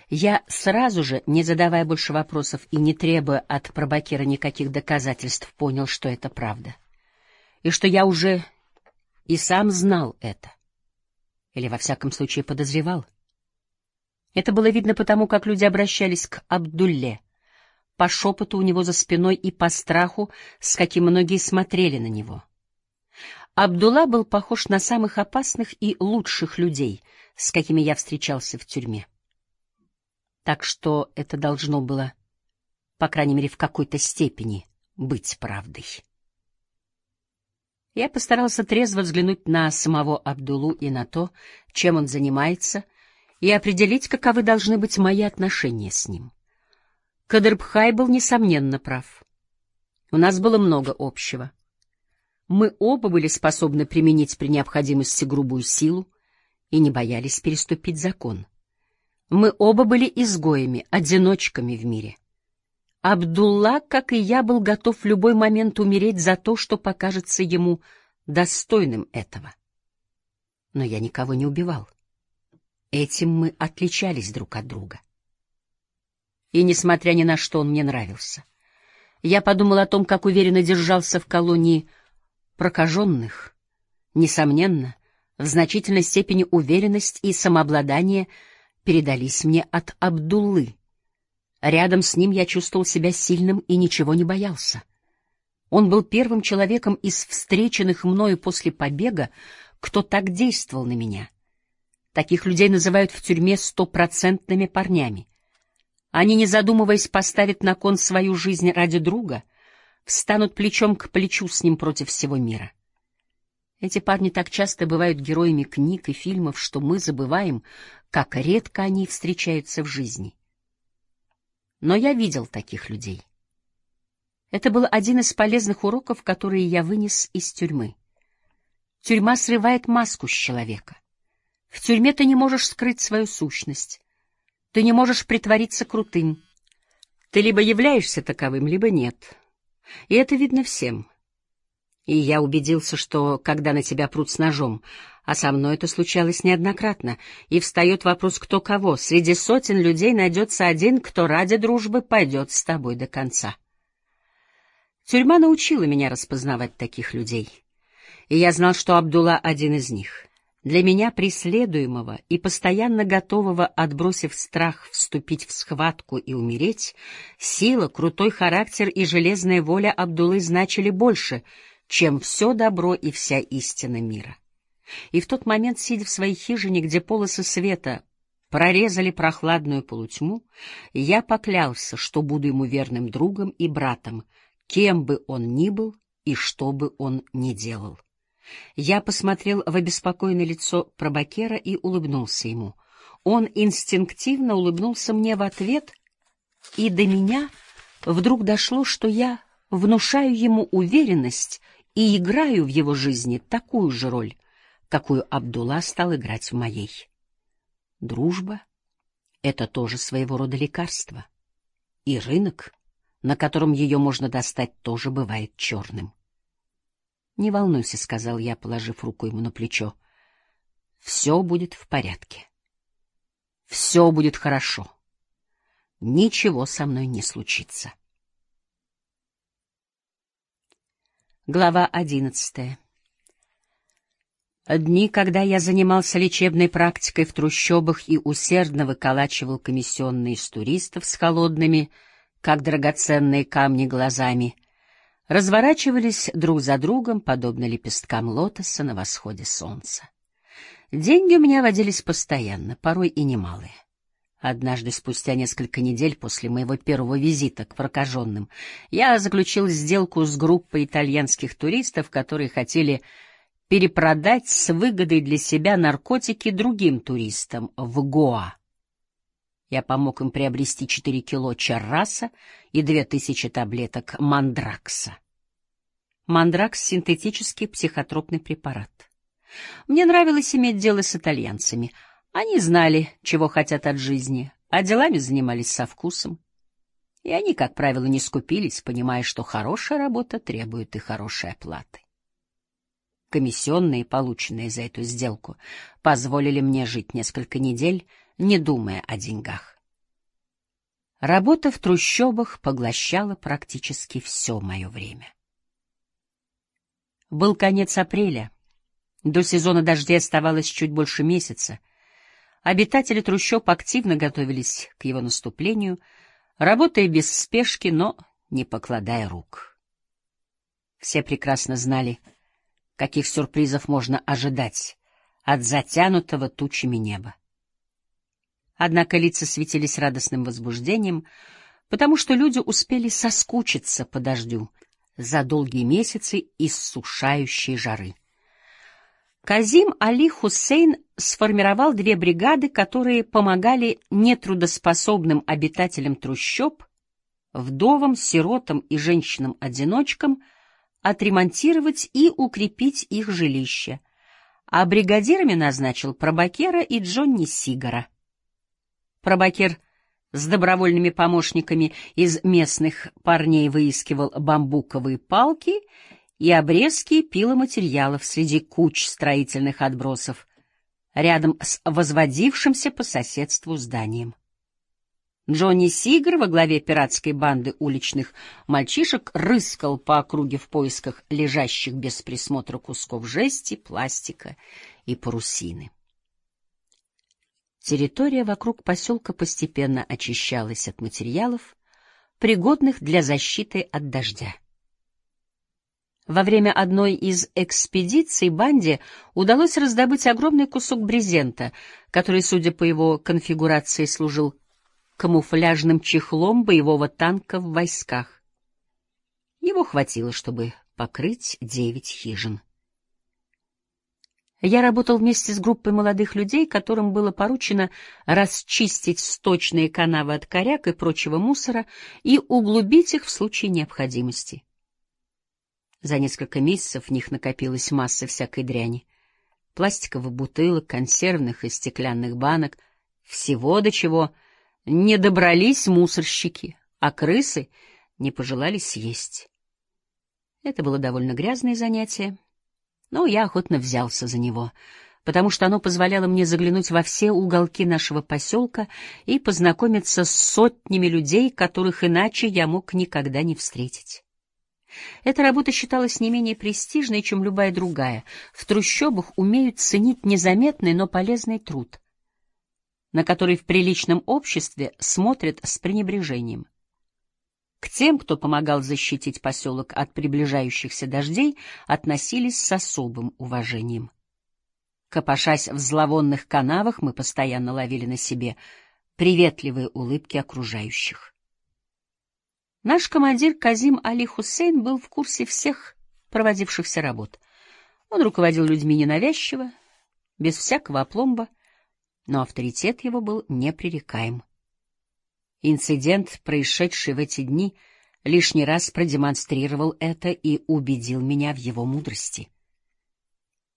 Я сразу же, не задавая больше вопросов и не требуя от Пробакера никаких доказательств, понял, что это правда. И что я уже и сам знал это. Или, во всяком случае, подозревал. Это было видно потому, как люди обращались к Абдулле, по шепоту у него за спиной и по страху, с каким многие смотрели на него. Абдулла был похож на самых опасных и лучших людей, с какими я встречался в тюрьме. Так что это должно было, по крайней мере, в какой-то степени быть правдой. Я постарался трезво взглянуть на самого Абдуллу и на то, чем он занимается, и определить, каковы должны быть мои отношения с ним. Кадырбхай был, несомненно, прав. У нас было много общего. Мы оба были способны применить при необходимости грубую силу и не боялись переступить закон. Мы оба были изгоями, одиночками в мире. Абдулла, как и я, был готов в любой момент умереть за то, что покажется ему достойным этого. Но я никого не убивал. Этим мы отличались друг от друга. И, несмотря ни на что, он мне нравился. Я подумал о том, как уверенно держался в колонии прокаженных. Несомненно, в значительной степени уверенность и самообладание передались мне от Абдуллы. Рядом с ним я чувствовал себя сильным и ничего не боялся. Он был первым человеком из встреченных мною после побега, кто так действовал на меня. Таких людей называют в тюрьме стопроцентными парнями. Они, не задумываясь, поставят на кон свою жизнь ради друга, встанут плечом к плечу с ним против всего мира. Эти парни так часто бывают героями книг и фильмов, что мы забываем, как редко они встречаются в жизни. Но я видел таких людей. Это был один из полезных уроков, которые я вынес из тюрьмы. Тюрьма срывает маску с человека. В тюрьме ты не можешь скрыть свою сущность. Ты не можешь притвориться крутым. Ты либо являешься таковым, либо нет. И это видно всем. И я убедился, что, когда на тебя прут с ножом, а со мной это случалось неоднократно, и встает вопрос, кто кого, среди сотен людей найдется один, кто ради дружбы пойдет с тобой до конца. Тюрьма научила меня распознавать таких людей, и я знал, что Абдулла один из них. Для меня, преследуемого и постоянно готового, отбросив страх, вступить в схватку и умереть, сила, крутой характер и железная воля Абдуллы значили больше, чем все добро и вся истина мира. И в тот момент, сидя в своей хижине, где полосы света прорезали прохладную полутьму, я поклялся, что буду ему верным другом и братом, кем бы он ни был и что бы он ни делал. Я посмотрел в обеспокоенное лицо Пробакера и улыбнулся ему. Он инстинктивно улыбнулся мне в ответ, и до меня вдруг дошло, что я внушаю ему уверенность и играю в его жизни такую же роль, какую Абдулла стал играть в моей. Дружба — это тоже своего рода лекарство, и рынок, на котором ее можно достать, тоже бывает черным. «Не волнуйся», — сказал я, положив руку ему на плечо. «Все будет в порядке. Все будет хорошо. Ничего со мной не случится». Глава 11. Дни, когда я занимался лечебной практикой в трущобах и усердно выколачивал комиссионные из туристов с холодными, как драгоценные камни, глазами, разворачивались друг за другом, подобно лепесткам лотоса на восходе солнца. Деньги у меня водились постоянно, порой и немалые. Однажды, спустя несколько недель после моего первого визита к прокаженным, я заключил сделку с группой итальянских туристов, которые хотели перепродать с выгодой для себя наркотики другим туристам в Гоа. Я помог им приобрести 4 кило чарраса и 2000 таблеток мандракса. Мандракс — синтетический психотропный препарат. Мне нравилось иметь дело с итальянцами. Они знали, чего хотят от жизни, а делами занимались со вкусом. И они, как правило, не скупились, понимая, что хорошая работа требует и хорошей оплаты. Комиссионные, полученные за эту сделку, позволили мне жить несколько недель, не думая о деньгах. Работа в трущобах поглощала практически все мое время. Был конец апреля. До сезона дождей оставалось чуть больше месяца. Обитатели трущоб активно готовились к его наступлению, работая без спешки, но не покладая рук. Все прекрасно знали, каких сюрпризов можно ожидать от затянутого тучами неба. Однако лица светились радостным возбуждением, потому что люди успели соскучиться по дождю за долгие месяцы иссушающей жары. Казим Али Хусейн сформировал 2 бригады, которые помогали нетрудоспособным обитателям трущоб, вдовам, сиротам и женщинам-одиночкам отремонтировать и укрепить их жилища, а бригадирами назначил Пробакера и Джонни Сигара. Пробакер с добровольными помощниками из местных парней выискивал бамбуковые палки и обрезки пиломатериалов среди куч строительных отбросов рядом с возводившимся по соседству зданием. Джонни Сигар во главе пиратской банды уличных мальчишек рыскал по округе в поисках лежащих без присмотра кусков жести, пластика и парусины. Территория вокруг поселка постепенно очищалась от материалов, пригодных для защиты от дождя. Во время одной из экспедиций банде удалось раздобыть огромный кусок брезента, который, судя по его конфигурации, служил камуфляжным чехлом боевого танка в войсках. Его хватило, чтобы покрыть 9 хижин. Я работал вместе с группой молодых людей, которым было поручено расчистить сточные канавы от коряк и прочего мусора и углубить их в случае необходимости. За несколько месяцев в них накопилась масса всякой дряни: пластиковых бутылок, консервных и стеклянных банок, всего, до чего не добрались мусорщики, а крысы не пожелали съесть. Это было довольно грязное занятие, но я охотно взялся за него, потому что оно позволяло мне заглянуть во все уголки нашего поселка и познакомиться с сотнями людей, которых иначе я мог никогда не встретить. Эта работа считалась не менее престижной, чем любая другая. В трущобах умеют ценить незаметный, но полезный труд, на который в приличном обществе смотрят с пренебрежением. К тем, кто помогал защитить поселок от приближающихся дождей, относились с особым уважением. Копошась в зловонных канавах, мы постоянно ловили на себе приветливые улыбки окружающих. Наш командир Казим Али Хусейн был в курсе всех проводившихся работ. Он руководил людьми ненавязчиво, без всякого опломба, но авторитет его был непререкаем. Инцидент, происшедший в эти дни, лишний раз продемонстрировал это и убедил меня в его мудрости.